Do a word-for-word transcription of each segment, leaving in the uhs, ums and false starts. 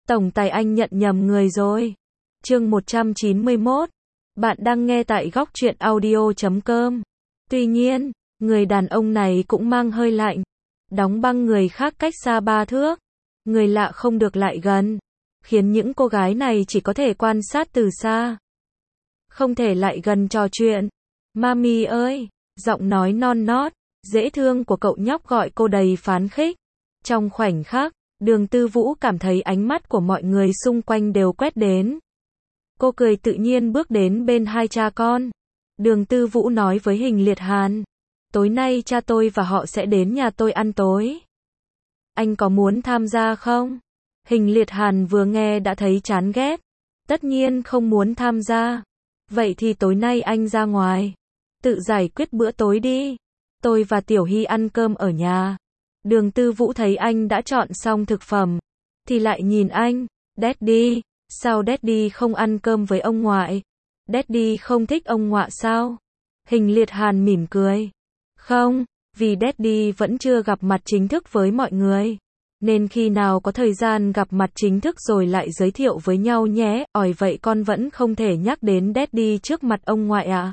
Tổng tài anh nhận nhầm người rồi. Chương một trăm chín mươi mốt. Bạn đang nghe tại góc truyện audio chấm com. Tuy nhiên, người đàn ông này cũng mang hơi lạnh. Đóng băng người khác cách xa ba thước. Người lạ không được lại gần. Khiến những cô gái này chỉ có thể quan sát từ xa. Không thể lại gần trò chuyện. Mami ơi, giọng nói non nót, dễ thương của cậu nhóc gọi cô đầy phán khích. Trong khoảnh khắc, Đường Tư Vũ cảm thấy ánh mắt của mọi người xung quanh đều quét đến. Cô cười tự nhiên bước đến bên hai cha con. Đường Tư Vũ nói với Hình Liệt Hàn. Tối nay cha tôi và họ sẽ đến nhà tôi ăn tối. Anh có muốn tham gia không? Hình Liệt Hàn vừa nghe đã thấy chán ghét. Tất nhiên không muốn tham gia. Vậy thì tối nay anh ra ngoài. Tự giải quyết bữa tối đi. Tôi và Tiểu Hy ăn cơm ở nhà. Đường Tư Vũ thấy anh đã chọn xong thực phẩm. Thì lại nhìn anh. Daddy, sao Daddy không ăn cơm với ông ngoại? Daddy không thích ông ngoại sao? Hình Liệt Hàn mỉm cười. Không, vì Daddy vẫn chưa gặp mặt chính thức với mọi người. Nên khi nào có thời gian gặp mặt chính thức rồi lại giới thiệu với nhau nhé. Ỏi vậy con vẫn không thể nhắc đến Daddy trước mặt ông ngoại à?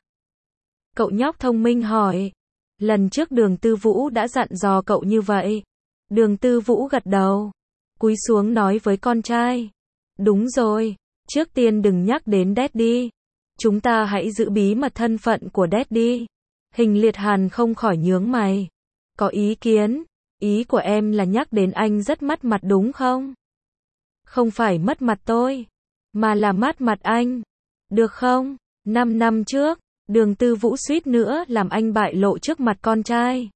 Cậu nhóc thông minh hỏi. Lần trước Đường Tư Vũ đã dặn dò cậu như vậy. Đường Tư Vũ gật đầu. Cúi xuống nói với con trai. Đúng rồi, trước tiên đừng nhắc đến Daddy. Chúng ta hãy giữ bí mật thân phận của Daddy. Hình Liệt Hàn không khỏi nhướng mày. Có ý kiến? Ý của em là nhắc đến anh rất mất mặt đúng không? Không phải mất mặt tôi, mà là mất mặt anh. Được không? Năm năm trước, Đường Tư Vũ suýt nữa làm anh bại lộ trước mặt con trai.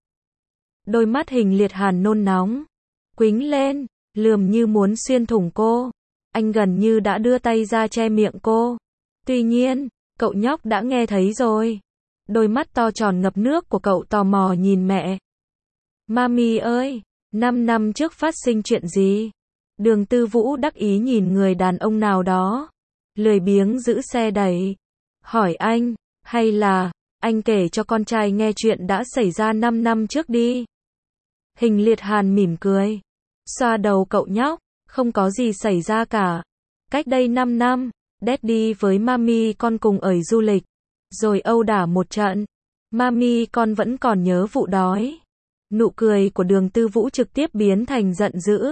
Đôi mắt Hình Liệt Hàn nôn nóng, quĩnh lên, lườm như muốn xuyên thủng cô. Anh gần như đã đưa tay ra che miệng cô. Tuy nhiên, cậu nhóc đã nghe thấy rồi. Đôi mắt to tròn ngập nước của cậu tò mò nhìn mẹ. Mami ơi, năm năm trước phát sinh chuyện gì? Đường Tư Vũ đắc ý nhìn người đàn ông nào đó. Lười biếng giữ xe đẩy. Hỏi anh, hay là, anh kể cho con trai nghe chuyện đã xảy ra năm năm trước đi. Hình Liệt Hàn mỉm cười. Xoa đầu cậu nhóc, không có gì xảy ra cả. Cách đây năm năm, Daddy với Mami con cùng ở du lịch. Rồi âu đả một trận. Mami con vẫn còn nhớ vụ đói. Nụ cười của Đường Tư Vũ trực tiếp biến thành giận dữ.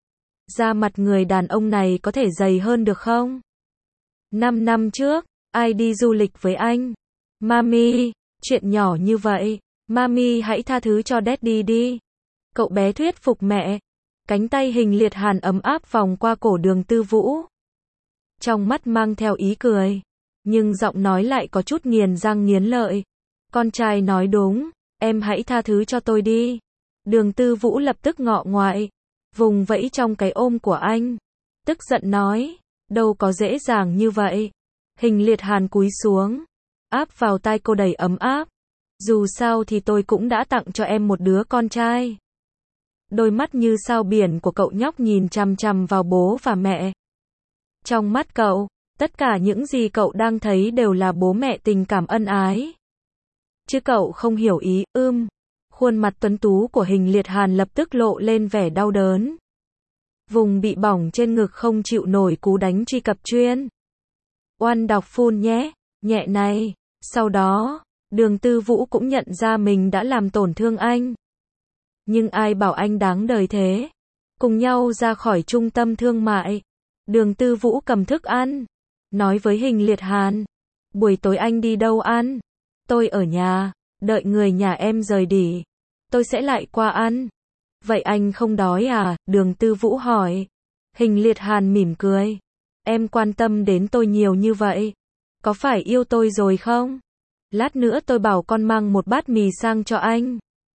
Da mặt người đàn ông này có thể dày hơn được không? Năm năm trước, ai đi du lịch với anh? Mami, chuyện nhỏ như vậy. Mami hãy tha thứ cho Daddy đi. Cậu bé thuyết phục mẹ. Cánh tay Hình Liệt Hàn ấm áp vòng qua cổ Đường Tư Vũ. Trong mắt mang theo ý cười. Nhưng giọng nói lại có chút nghiền răng nghiến lợi. Con trai nói đúng. Em hãy tha thứ cho tôi đi. Đường Tư Vũ lập tức ngọ ngoại. Vùng vẫy trong cái ôm của anh. Tức giận nói. Đâu có dễ dàng như vậy. Hình Liệt Hàn cúi xuống. Áp vào tai cô đầy ấm áp. Dù sao thì tôi cũng đã tặng cho em một đứa con trai. Đôi mắt như sao biển của cậu nhóc nhìn chằm chằm vào bố và mẹ. Trong mắt cậu, tất cả những gì cậu đang thấy đều là bố mẹ tình cảm ân ái. Chứ cậu không hiểu ý, ưm. Khuôn mặt tuấn tú của Hình Liệt Hàn lập tức lộ lên vẻ đau đớn. Vùng bị bỏng trên ngực không chịu nổi cú đánh truy cập chuyên. Oan đọc phun nhé, nhẹ này. Sau đó, Đường Tư Vũ cũng nhận ra mình đã làm tổn thương anh. Nhưng ai bảo anh đáng đời thế. Cùng nhau ra khỏi trung tâm thương mại. Đường Tư Vũ cầm thức ăn. Nói với Hình Liệt Hàn. Buổi tối anh đi đâu ăn? Tôi ở nhà, đợi người nhà em rời đi. Tôi sẽ lại qua ăn. Vậy anh không đói à? Đường Tư Vũ hỏi. Hình Liệt Hàn mỉm cười. Em quan tâm đến tôi nhiều như vậy. Có phải yêu tôi rồi không? Lát nữa tôi bảo con mang một bát mì sang cho anh.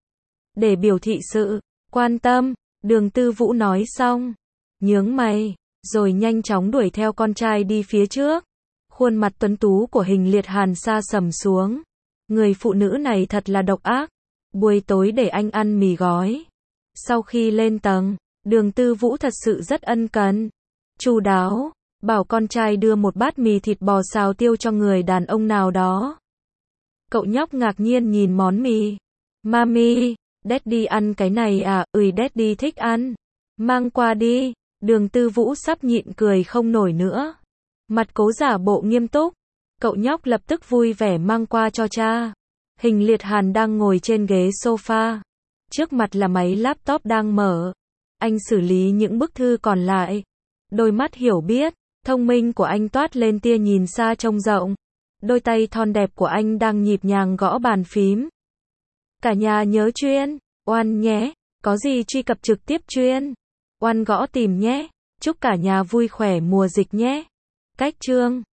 Để biểu thị sự quan tâm. Đường Tư Vũ nói xong. Nhướng mày. Rồi nhanh chóng đuổi theo con trai đi phía trước. Khuôn mặt tuấn tú của Hình Liệt Hàn sa sầm xuống. Người phụ nữ này thật là độc ác. Buổi tối để anh ăn mì gói. Sau khi lên tầng, Đường Tư Vũ thật sự rất ân cần. Chu đáo, bảo con trai đưa một bát mì thịt bò xào tiêu cho người đàn ông nào đó. Cậu nhóc ngạc nhiên nhìn món mì. Mami, Daddy ăn cái này à? Ừi Daddy thích ăn. Mang qua đi. Đường Tư Vũ sắp nhịn cười không nổi nữa. Mặt cố giả bộ nghiêm túc. Cậu nhóc lập tức vui vẻ mang qua cho cha. Hình Liệt Hàn đang ngồi trên ghế sofa. Trước mặt là máy laptop đang mở. Anh xử lý những bức thư còn lại. Đôi mắt hiểu biết, thông minh của anh toát lên tia nhìn xa trông rộng. Đôi tay thon đẹp của anh đang nhịp nhàng gõ bàn phím. Cả nhà nhớ chuyên, oan nhé. Có gì truy cập trực tiếp chuyên. Oan gõ tìm nhé. Chúc cả nhà vui khỏe mùa dịch nhé. Cách chương